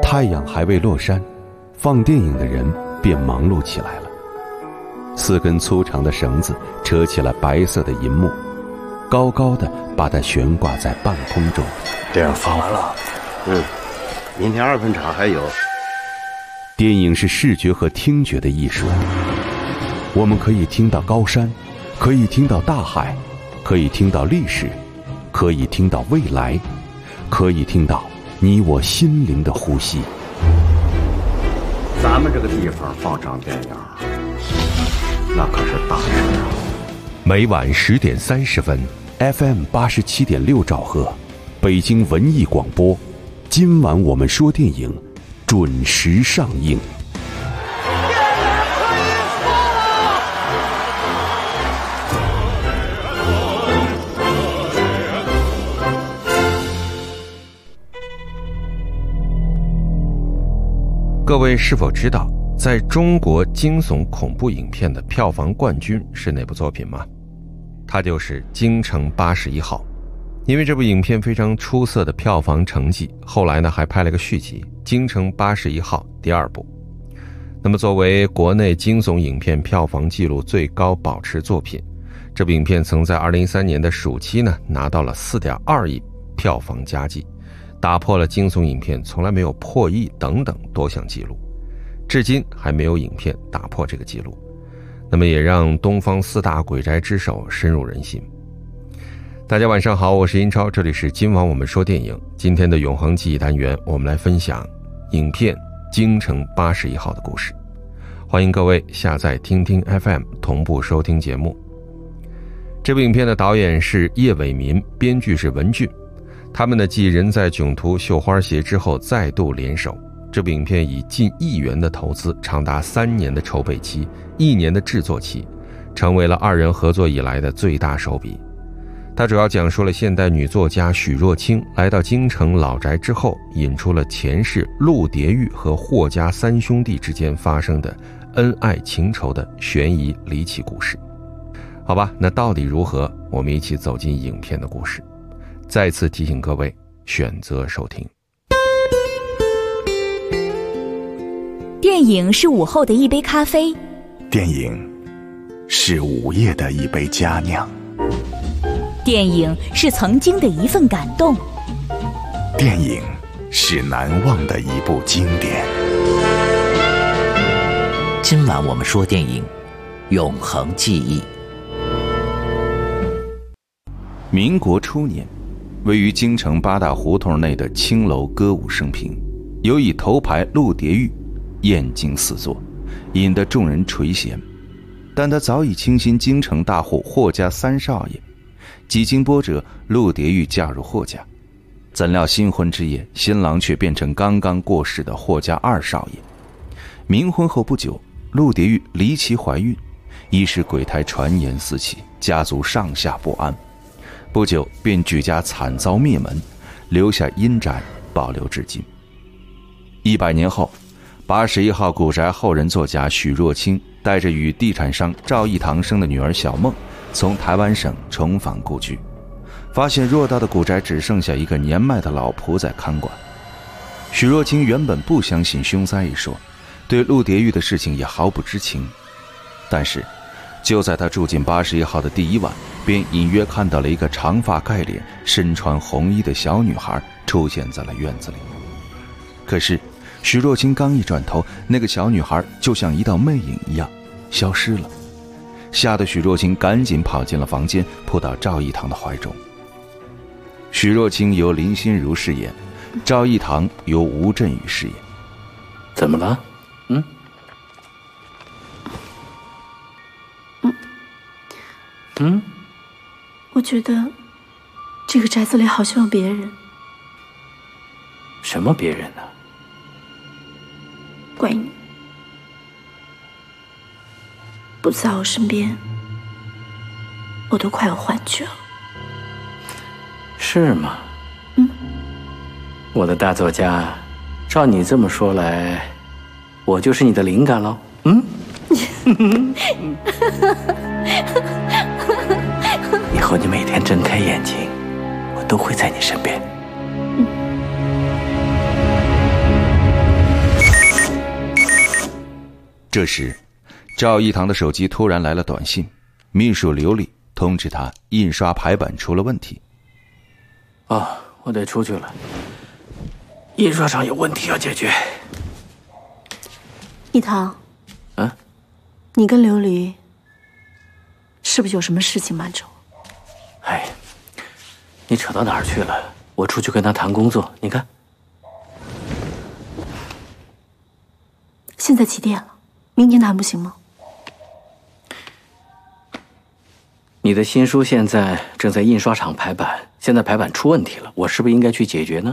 太阳还未落山，放电影的人便忙碌起来了。4根粗长的绳子扯起了白色的银幕，高高的把它悬挂在半空中。 电影放完了， 明天2分场还有。 电影是视觉和听觉的艺术，我们可以听到高山，可以听到大海，可以听到历史，可以听到未来，可以听到你我心灵的呼吸。 咱们这个地方放场电影，那可是大事啊！ 每晚10点30分 ，FM 87.6兆赫，北京文艺广播。今晚我们说电影，准时上映。 各位是否知道，在中国惊悚恐怖影片的票房冠军是哪部作品吗？它就是《京城81号》。因为这部影片非常出色的票房成绩，后来呢还拍了个续集《京城81号》第2部。那么作为国内惊悚影片票房纪录最高保持作品，这部影片曾在2013年的暑期呢拿到了4.2亿票房佳绩，打破了惊悚影片从来没有破亿等等多项纪录，至今还没有影片打破这个纪录。那么也让东方4大鬼宅之首深入人心。大家晚上好，我是英超，这里是今晚我们说电影。今天的永恒记忆单元，我们来分享影片《京城81号》的故事。欢迎各位下载听听 FM 同步收听节目。这部影片的导演是叶伟民，编剧是文俊，他们呢继人在囧途绣花鞋之后再度联手。这部影片以近1亿元的投资，长达3年的筹备期，1年的制作期，成为了2人合作以来的最大手笔。它主要讲述了现代女作家许若清来到京城老宅之后，引出了前世陆蝶玉和霍家3兄弟之间发生的恩爱情仇的悬疑离奇故事。好吧，那到底如何？我们一起走进影片的故事。再次提醒各位选择收听。 电影是午后的一杯咖啡， 电影是午夜的一杯佳酿， 电影是曾经的一份感动， 电影是难忘的一部经典。 今晚我们说电影，永恒记忆。 民国初年，位于京城8大胡同内的青楼歌舞升平，有以头牌陆蝶玉艳惊四座，引得众人垂涎。但他早已倾心京城大户霍家3少爷，几经波折，陆蝶玉嫁入霍家。怎料新婚之夜，新郎却变成刚刚过世的霍家2少爷。冥婚后不久，陆蝶玉离奇怀孕，一时鬼胎传言四起，家族上下不安。不久便举家惨遭灭门，留下阴宅保留至今。100年后，81号古宅后人作家许若清带着与地产商赵义堂生的女儿小梦，从台湾省重返故居，发现偌大的古宅只剩下一个年迈的老仆在看管。许若清原本不相信凶灾一说，对陆蝶玉的事情也毫不知情，但是就在他住进81号的第1晚，便隐约看到了一个长发盖脸、身穿红衣的小女孩出现在了院子里。可是许若清刚一转头，那个小女孩就像一道魅影一样消失了，吓得许若清赶紧跑进了房间，扑到赵义堂的怀中。许若清由林心如饰演，赵义堂由吴镇宇饰演。 怎么了？ 我觉得这个宅子里好像有别人。 什么别人呢？ 怪你不在我身边，我都快有幻觉了。 是吗？我的大作家，照你这么说来，我就是你的灵感喽。以后你每天睁开眼睛，我都会在你身边。 这时，赵一堂的手机突然来了短信，秘书刘丽通知他印刷排版出了问题。 我得出去了，印刷厂有问题要解决。 一堂，你跟琉璃是不是有什么事情瞒着我？ 哎，你扯到哪儿去了？我出去跟他谈工作，你看。 现在几点了？明天谈不行吗？ 你的新书现在正在印刷厂排版，现在排版出问题了，我是不是应该去解决呢？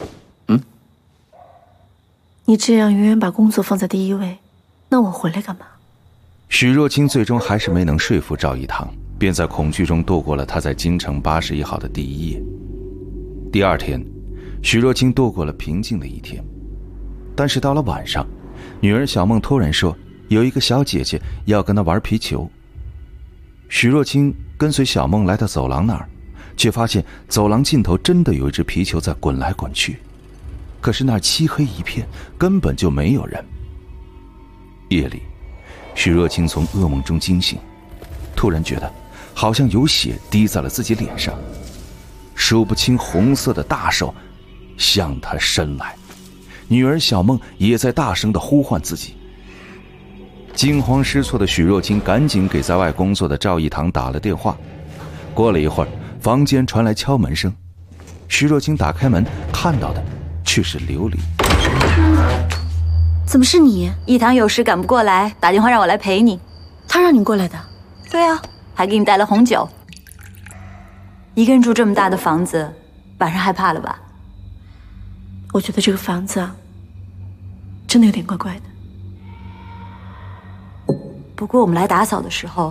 你这样永远把工作放在第一位，那我回来干嘛？ 许若清最终还是没能说服赵一堂，便在恐惧中度过了他在京城81号的第一夜。第二天，许若清度过了平静的一天，但是到了晚上，女儿小梦突然说有一个小姐姐要跟她玩皮球。许若清跟随小梦来到走廊那儿，却发现走廊尽头真的有一只皮球在滚来滚去，可是那儿漆黑一片，根本就没有人。夜里，许若清从噩梦中惊醒，突然觉得好像有血滴在了自己脸上，数不清红色的大手向她伸来，女儿小梦也在大声地呼唤自己。惊慌失措的许若清赶紧给在外工作的赵一堂打了电话。过了一会儿，房间传来敲门声，许若清打开门，看到的却是琉璃。 怎么是你？ 一堂有事赶不过来，打电话让我来陪你。 他让你过来的？ 对啊，还给你带了红酒。一个人住这么大的房子，晚上害怕了吧？ 我觉得这个房子真的有点怪怪的。 不过我们来打扫的时候，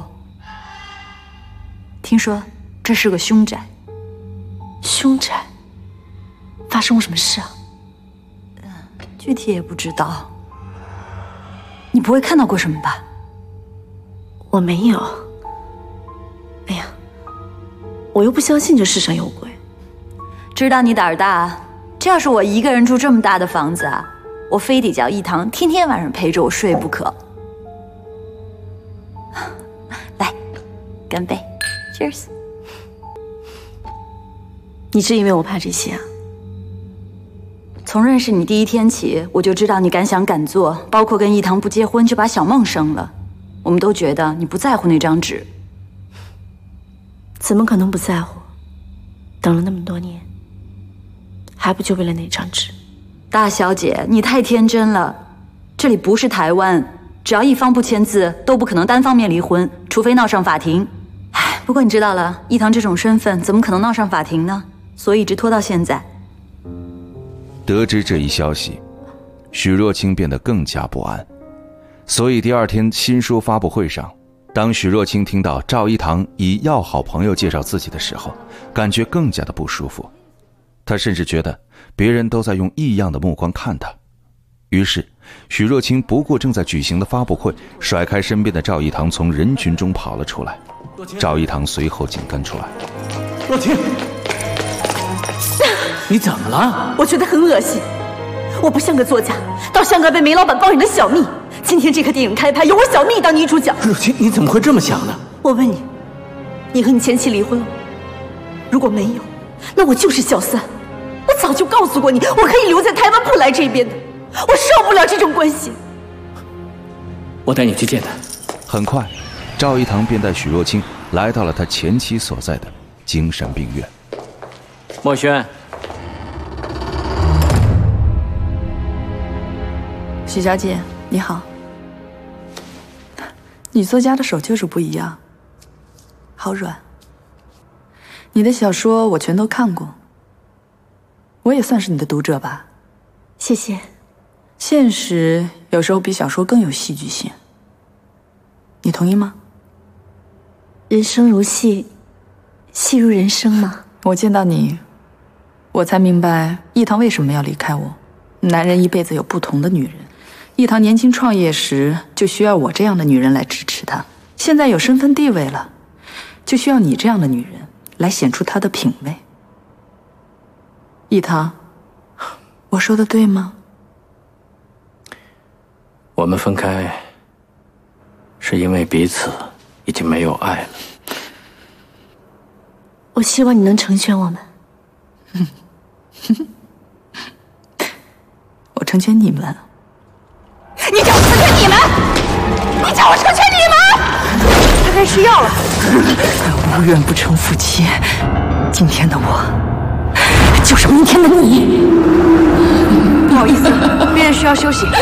听说这是个凶宅。 凶宅？发生过什么事啊？ 具体也不知道。你不会看到过什么吧？ 我没有。哎呀，我又不相信这世上有鬼。 知道你胆儿大，这要是我一个人住这么大的房子啊，我非得叫一堂天天晚上陪着我睡不可。来，干杯 ，Cheers！ 你是因为我怕这些啊？ 从认识你第一天起，我就知道你敢想敢做，包括跟一堂不结婚就把小梦生了，我们都觉得你不在乎那张纸。 怎么可能不在乎？等了那么多年，还不就为了那张纸？ 大小姐，你太天真了，这里不是台湾。只要一方不签字，都不可能单方面离婚，除非闹上法庭。唉，不过你知道了，一堂这种身份怎么可能闹上法庭呢？所以一直拖到现在。 得知这一消息，许若清变得更加不安。所以第二天新书发布会上，当许若清听到赵一堂以要好朋友介绍自己的时候，感觉更加的不舒服。她甚至觉得别人都在用异样的目光看她。于是许若清不顾正在举行的发布会，甩开身边的赵一堂，从人群中跑了出来。赵一堂随后紧跟出来。 若清，你怎么了？ 我觉得很恶心，我不像个作家，倒像个被煤老板包养的小蜜。今天这个电影开拍，有我小蜜当女主角。 若清，你怎么会这么想呢？ 我问你，你和你前妻离婚了吗？如果没有，那我就是小三。我早就告诉过你，我可以留在台湾不来这边的。我受不了这种关系。 我带你去见他。 很快，赵一堂便带许若清来到了他前妻所在的精神病院。 墨轩， 许小姐，你好。女作家的手就是不一样，好软。你的小说我全都看过，我也算是你的读者吧。 谢谢。 现实有时候比小说更有戏剧性，你同意吗？ 人生如戏，戏如人生吗？ 我见到你，我才明白一堂为什么要离开我。男人一辈子有不同的女人，一堂年轻创业时就需要我这样的女人来支持他，现在有身份地位了，就需要你这样的女人来显出他的品味。一堂，我说的对吗？ 我们分开是因为彼此已经没有爱了。 我希望你能成全我们。 我成全你们。 你叫我成全你们？你叫我成全你们？他该吃药了。 无缘不成夫妻，今天的我就是明天的你。 不好意思，病人需要休息。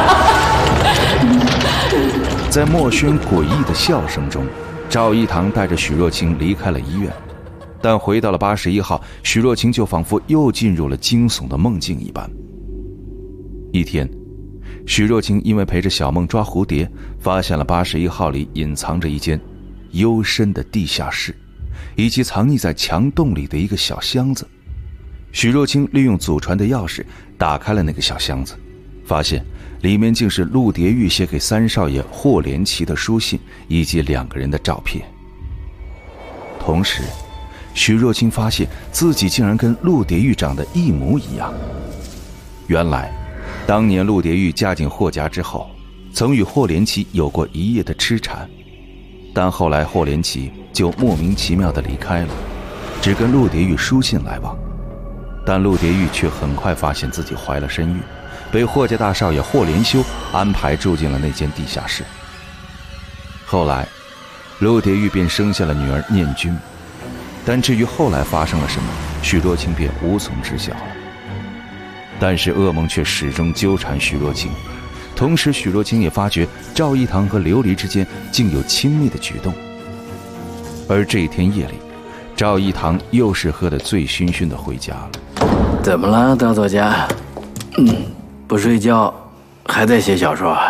在墨轩诡异的笑声中，赵一堂带着许若清离开了医院。但回到了81号，许若清就仿佛又进入了惊悚的梦境一般。一天，许若清因为陪着小梦抓蝴蝶，发现了81号里隐藏着一间幽深的地下室，以及藏匿在墙洞里的一个小箱子。许若清利用祖传的钥匙打开了那个小箱子，发现里面竟是陆蝶玉写给三少爷霍连奇的书信以及2个人的照片。同时许若清发现自己竟然跟陆蝶玉长得一模一样。原来当年陆蝶玉嫁进霍家之后，曾与霍连奇有过一夜的痴缠，但后来霍连奇就莫名其妙地离开了，只跟陆蝶玉书信来往。但陆蝶玉却很快发现自己怀了身孕，被霍家大少爷霍连修安排住进了那间地下室。后来陆蝶玉便生下了女儿念君，但至于后来发生了什么，许若清便无从知晓了。但是噩梦却始终纠缠许若清，同时许若清也发觉赵一堂和琉璃之间竟有亲密的举动。而这一天夜里，赵一堂又是喝得醉醺醺的回家了。 怎么了，大作家？不睡觉，还在写小说？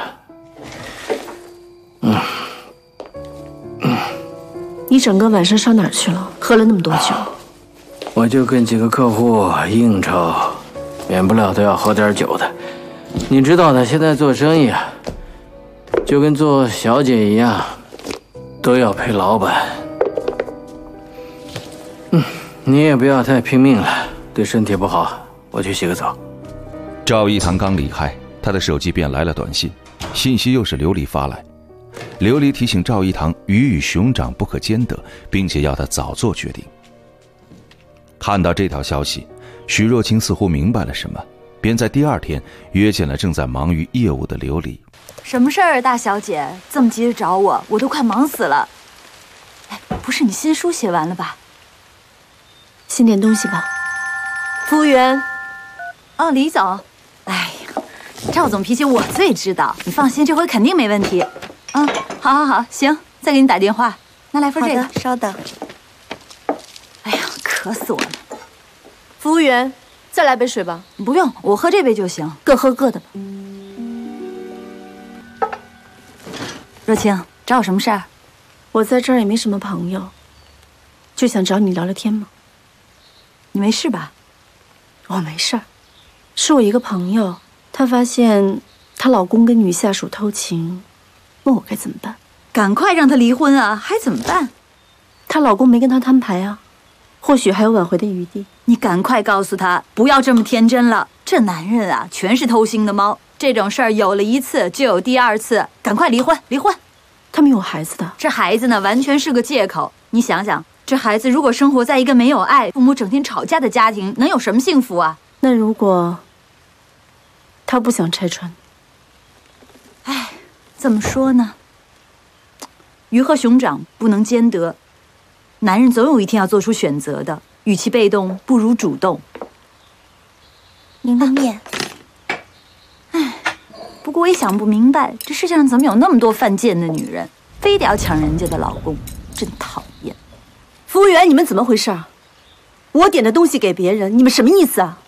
你整个晚上上哪儿去了？喝了那么多酒？ 我就跟几个客户应酬，免不了都要喝点酒的。你知道的，现在做生意啊，就跟做小姐一样，都要陪老板。你也不要太拼命了，对身体不好。我去洗个澡。 赵一堂刚离开，他的手机便来了短信，信息又是琉璃发来。琉璃提醒赵一堂鱼与熊掌不可兼得，并且要他早做决定。看到这条消息，许若清似乎明白了什么，便在第2天约见了正在忙于业务的琉璃。 什么事儿，大小姐这么急着找我，我都快忙死了。哎，不是你新书写完了吧？ 先点东西吧。服务员。 哦，李总。哎呀，赵总脾气我最知道，你放心，这回肯定没问题。好，行，再给你打电话。那来份这个。 稍等。 哎呀，渴死我了。 服务员，再来杯水吧。 不用，我喝这杯就行。 各喝各的吧。 若清，找我什么事儿？ 我在这儿也没什么朋友，就想找你聊聊天嘛。 你没事吧？ 我没事儿，是我一个朋友，她发现她老公跟女下属偷情，问我该怎么办。 赶快让她离婚啊，还怎么办？ 她老公没跟她摊牌啊，或许还有挽回的余地。 你赶快告诉她，不要这么天真了。这男人啊，全是偷腥的猫，这种事儿有了1次就有第2次，赶快离婚，离婚。 他们有孩子的， 这孩子呢，完全是个借口。你想想，这孩子如果生活在一个没有爱、父母整天吵架的家庭，能有什么幸福啊？ 那如果他不想拆穿， 哎，怎么说呢？鱼和熊掌不能兼得，男人总有一天要做出选择的，与其被动，不如主动。 您的面。 不过我也想不明白，这世界上怎么有那么多犯贱的女人，非得要抢人家的老公，真讨厌。 服务员，你们怎么回事啊？我点的东西给别人，你们什么意思啊？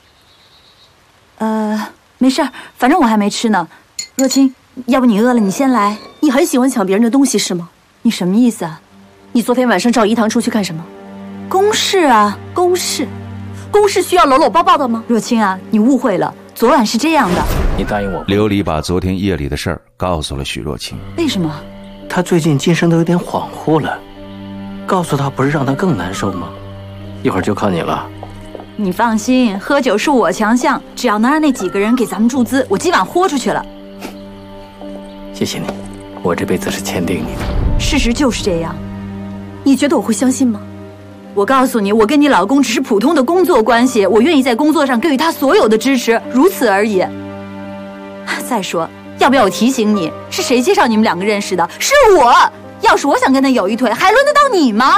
没事儿，反正我还没吃呢。若清，要不你饿了，你先来。 你很喜欢抢别人的东西是吗？ 你什么意思啊？ 你昨天晚上找一堂出去干什么？ 公事啊。 公事？公事需要搂搂抱抱的吗？ 若清啊，你误会了，昨晚是这样的。 你答应我。 琉璃把昨天夜里的事儿告诉了许若清。 为什么？ 他最近精神都有点恍惚了，告诉他不是让他更难受吗？一会儿就靠你了。 你放心，喝酒是我强项，只要能让那几个人给咱们注资，我今晚豁出去了。 谢谢你。 我这辈子是签定你的。 事实就是这样，你觉得我会相信吗？ 我告诉你，我跟你老公只是普通的工作关系，我愿意在工作上给予他所有的支持，如此而已。再说，要不要我提醒你，是谁介绍你们两个认识的？是我。要是我想跟他有一腿，还轮得到你吗？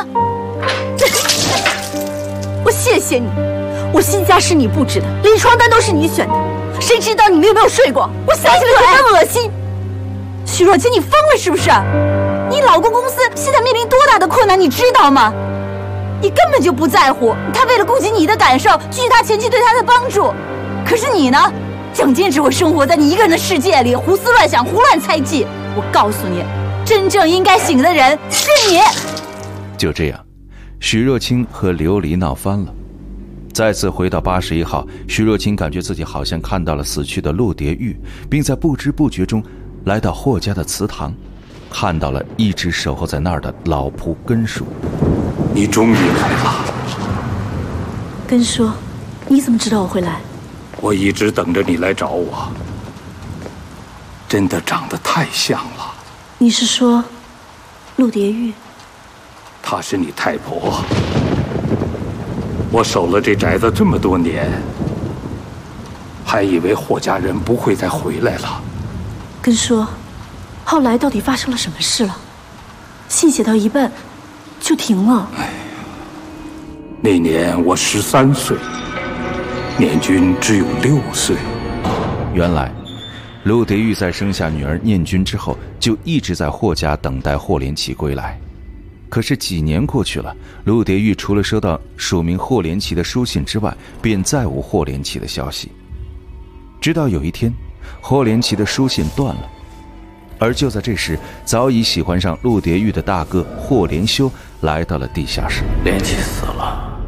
我谢谢你，我新家是你布置的，连床单都是你选的，谁知道你们有没有睡过？我想起来就很恶心。徐若晴，你疯了是不是？你老公公司现在面临多大的困难，你知道吗？你根本就不在乎，他为了顾及你的感受，拒绝他前妻对他的帮助。可是你呢，蒋坚只会生活在你一个人的世界里，胡思乱想，胡乱猜忌。我告诉你，真正应该醒的人是你。 就这样，许若清和琉璃闹翻了。再次回到81号，许若清感觉自己好像看到了死去的陆蝶玉，并在不知不觉中来到霍家的祠堂，看到了一直守候在那儿的老仆根叔。 你终于来了。 根叔，你怎么知道我会来？ 我一直等着你来找我。真的长得太像了。 你是说陆蝶玉？ 她是你太婆。我守了这宅子这么多年，还以为霍家人不会再回来了。 根叔，后来到底发生了什么事了？信写到一半就停了。 哎呀，那年我13岁，念君只有6岁。 原来陆蝶玉在生下女儿念君之后，就一直在霍家等待霍连起归来。可是几年过去了，陆蝶玉除了收到署名霍连起的书信之外，便再无霍连起的消息。直到有一天，霍连起的书信断了，而就在这时，早已喜欢上陆蝶玉的大哥霍连修来到了地下室。 连起死了。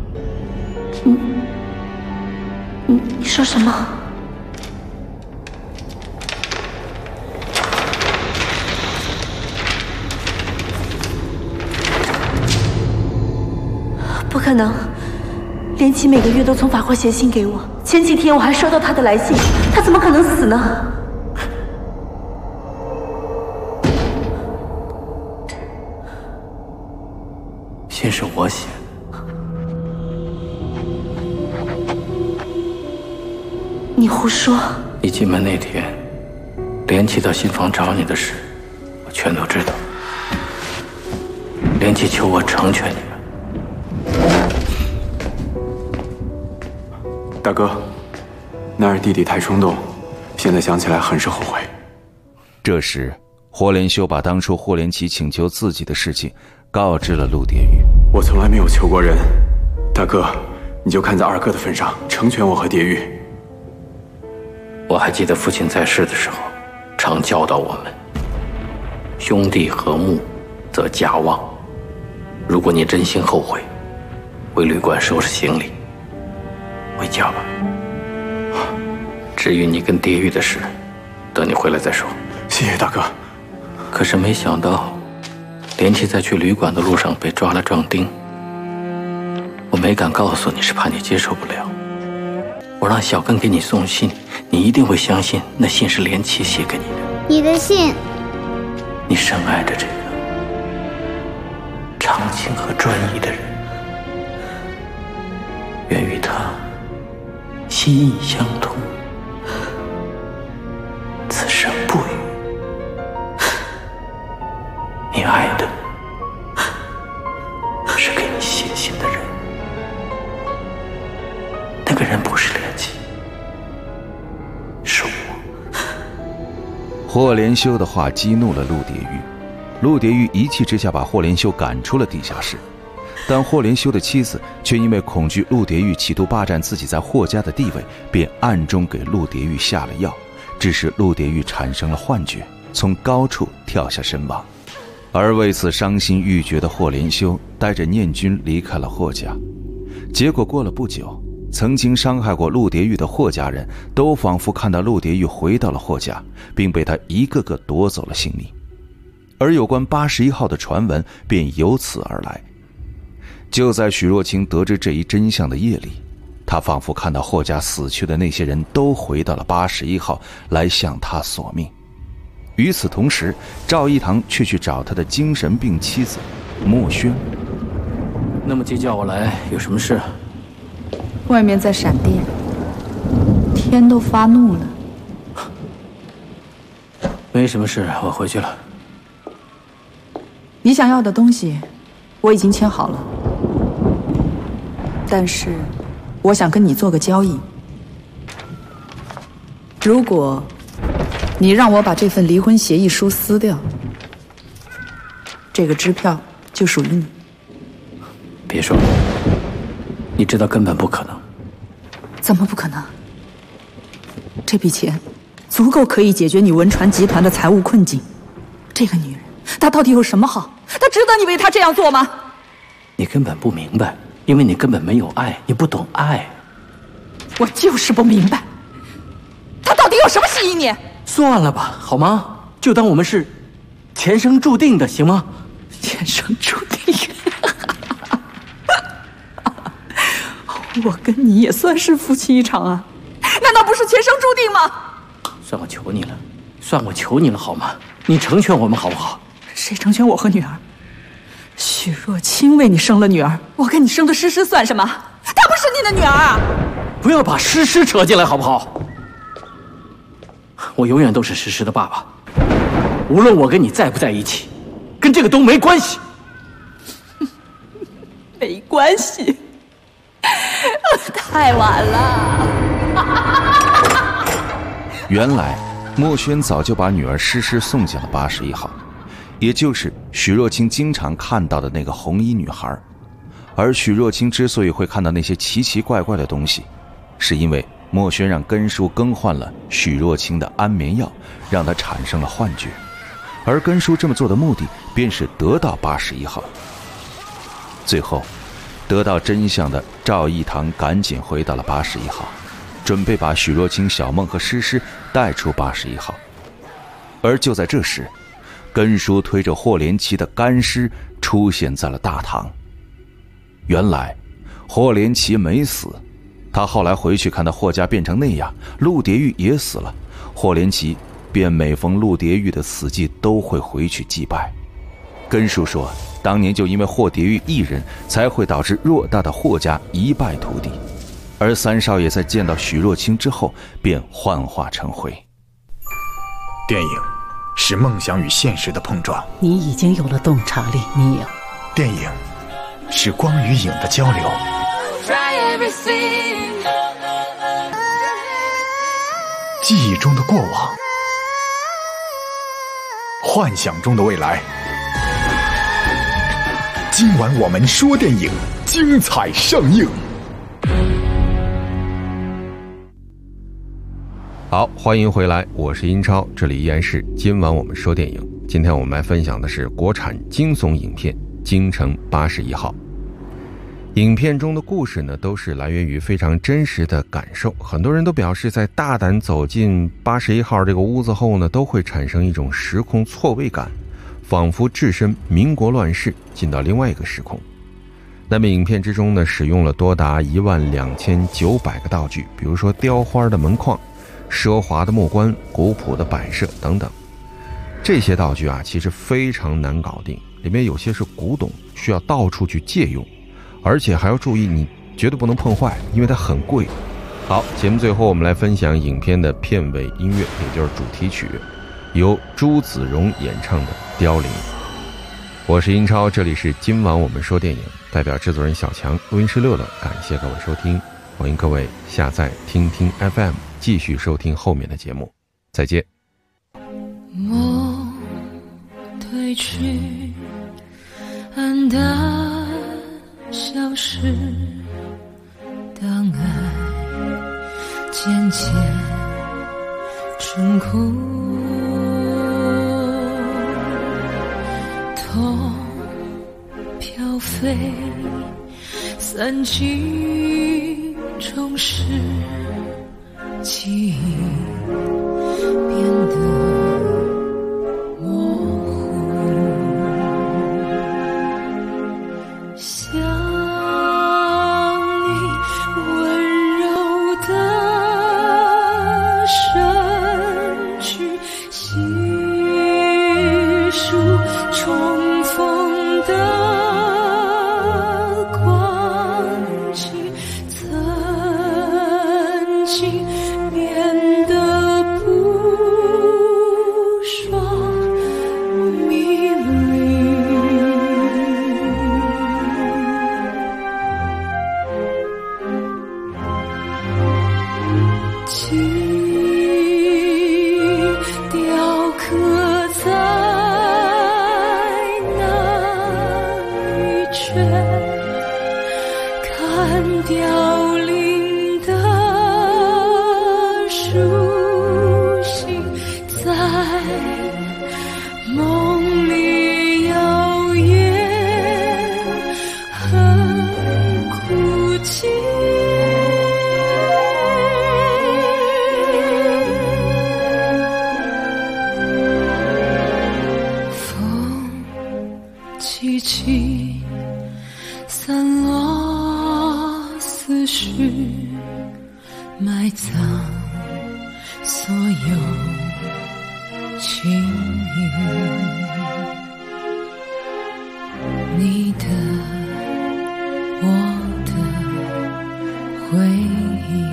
你说什么？不可能，连起每个月都从法国写信给我，前几天我还收到他的来信，他怎么可能死呢？ 信是我写的。 你胡说！ 你进门那天，连起到新房找你的事，我全都知道。连起求我成全你们。 大哥，那儿弟弟太冲动，现在想起来很是后悔。 这时，霍连修把当初霍连起请求自己的事情告知了陆蝶玉。 我从来没有求过人，大哥，你就看在二哥的份上，成全我和蝶玉。 我还记得父亲在世的时候，常教导我们：兄弟和睦，则家旺。如果你真心后悔，回旅馆收拾行李，回家吧。至于你跟蝶玉的事，等你回来再说。 谢谢大哥。 可是没想到，连起在去旅馆的路上被抓了壮丁。我没敢告诉你，是怕你接受不了。我让小根给你送信，你一定会相信那信是连起写给你的。 你的信。 你深爱着这个长情和专一的人，愿与他心意相通，此生不渝。你爱的是给你写信的人，那个人不是连起，是我。 霍连修的话激怒了陆蝶玉，陆蝶玉一气之下把霍连修赶出了地下室。但霍连修的妻子却因为恐惧陆蝶玉企图霸占自己在霍家的地位，便暗中给陆蝶玉下了药，致使陆蝶玉产生了幻觉，从高处跳下身亡。而为此伤心欲绝的霍连修带着念君离开了霍家。结果过了不久，曾经伤害过陆蝶玉的霍家人都仿佛看到陆蝶玉回到了霍家，并被他一个个夺走了性命。而有关81号的传闻便由此而来。就在许若清得知这一真相的夜里，他仿佛看到霍家死去的那些人都回到了81号来向他索命。 与此同时，赵一堂却去找他的精神病妻子莫轩。 那么急叫我来，有什么事？ 外面在闪电，天都发怒了。 没什么事，我回去了。 你想要的东西，我已经签好了。但是，我想跟你做个交易。如果你让我把这份离婚协议书撕掉，这个支票就属于你。 别说了，你知道根本不可能。 怎么不可能？这笔钱足够可以解决你文传集团的财务困境。这个女人，她到底有什么好？她值得你为她这样做吗？ 你根本不明白，因为你根本没有爱，你不懂爱。 我就是不明白，她到底有什么吸引你？ 算了吧，好吗？就当我们是前生注定的，行吗？ 前生注定。我跟你也算是夫妻一场啊，难道不是前生注定吗？ 算我求你了，算我求你了，好吗？你成全我们好不好？ 谁成全我和女儿？许若清为你生了女儿，我跟你生的诗诗算什么？她不是你的女儿啊！ 不要把诗诗扯进来，好不好？我永远都是诗诗的爸爸，无论我跟你在不在一起，跟这个都没关系。 没关系。太晚了。 原来莫轩早就把女儿诗诗送进了81号，也就是许若清经常看到的那个红衣女孩。而许若清之所以会看到那些奇奇怪怪的东西，是因为莫轩让根叔更换了许若清的安眠药，让她产生了幻觉。而根叔这么做的目的便是得到81号。最后得到真相的赵一堂赶紧回到了81号，准备把许若清、小梦和诗诗带出81号。而就在这时，根叔推着霍连奇的干尸出现在了大堂。原来霍连奇没死，他后来回去看到霍家变成那样，陆蝶玉也死了，霍连奇便每逢陆蝶玉的死祭都会回去祭拜。根叔说，当年就因为霍蝶玉一人，才会导致偌大的霍家一败涂地。而三少爷在见到许若清之后，便幻化成灰。 电影是梦想与现实的碰撞， 你已经有了洞察力，你有。 电影是光与影的交流，记忆中的过往，幻想中的未来。今晚我们说电影，精彩上映。 好，欢迎回来，我是英超，这里依然是今晚我们说电影。今天我们来分享的是国产惊悚影片《京城81号》。影片中的故事呢，都是来源于非常真实的感受。很多人都表示，在大胆走进81号这个屋子后呢，都会产生一种时空错位感，仿佛置身民国乱世，进到另外一个时空。那么影片之中呢，使用了多达12900个道具，比如说雕花的门框、奢华的木棺、古朴的摆设等等。这些道具啊，其实非常难搞定，里面有些是古董，需要到处去借用，而且还要注意你绝对不能碰坏，因为它很贵。好，节目最后我们来分享影片的片尾音乐，也就是主题曲，由朱子荣演唱的《凋零》。我是英超，这里是今晚我们说电影，代表制作人小强，录音师乐乐，感谢各位收听，欢迎各位下载听听 FM， 继续收听后面的节目，再见。 梦褪去，黯淡消失，当爱渐渐成空，痛飘飞，散尽终是记忆变得心变得不说迷离，记雕刻在那一圈，看凋零的书信，在梦里摇曳，很哭泣。风凄凄，散落思绪，埋葬所有情谊。你的，我的回忆。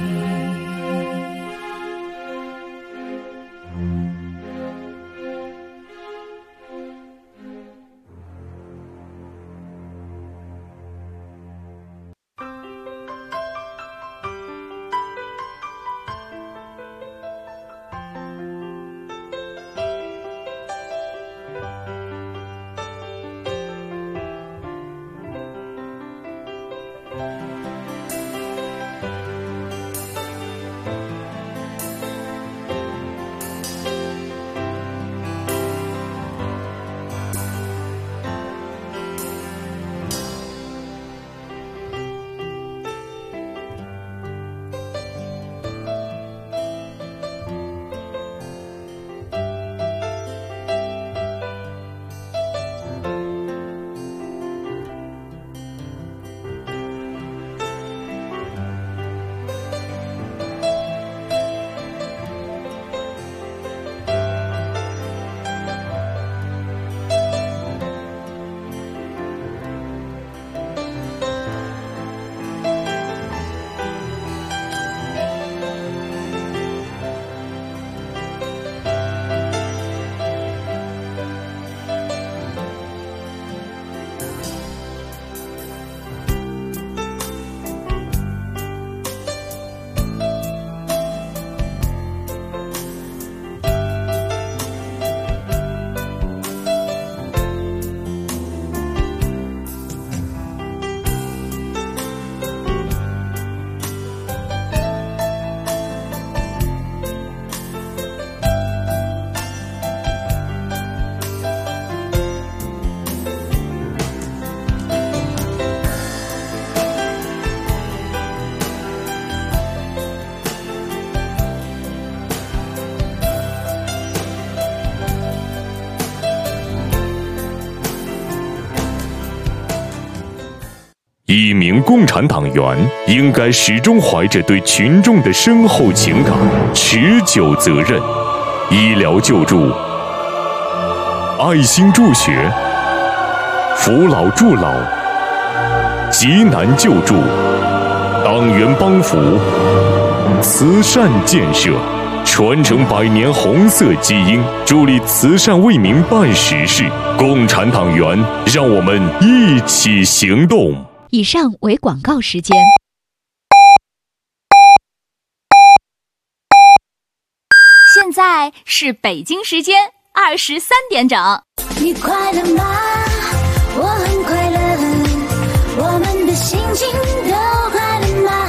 一名共产党员应该始终怀着对群众的深厚情感、持久责任。医疗救助、爱心助学、扶老助老、急难救助、党员帮扶、慈善建设，传承100年红色基因，助力慈善为民办实事。共产党员，让我们一起行动。 以上为广告时间。 现在是北京时间23点整。 你快乐吗？我很快乐，我们的心情都快乐吗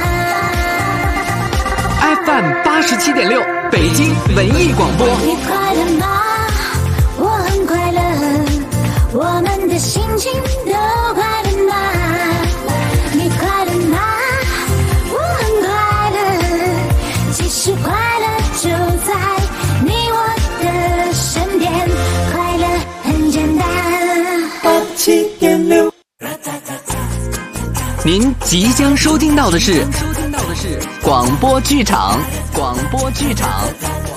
？FM87.6，北京文艺广播。 你快乐吗？我很快乐，我们的心情都快乐吗？你快乐吗？我很快乐，其实快乐就在你我的身边，快乐很简单。87.6， 您即将收听到的是广播剧场。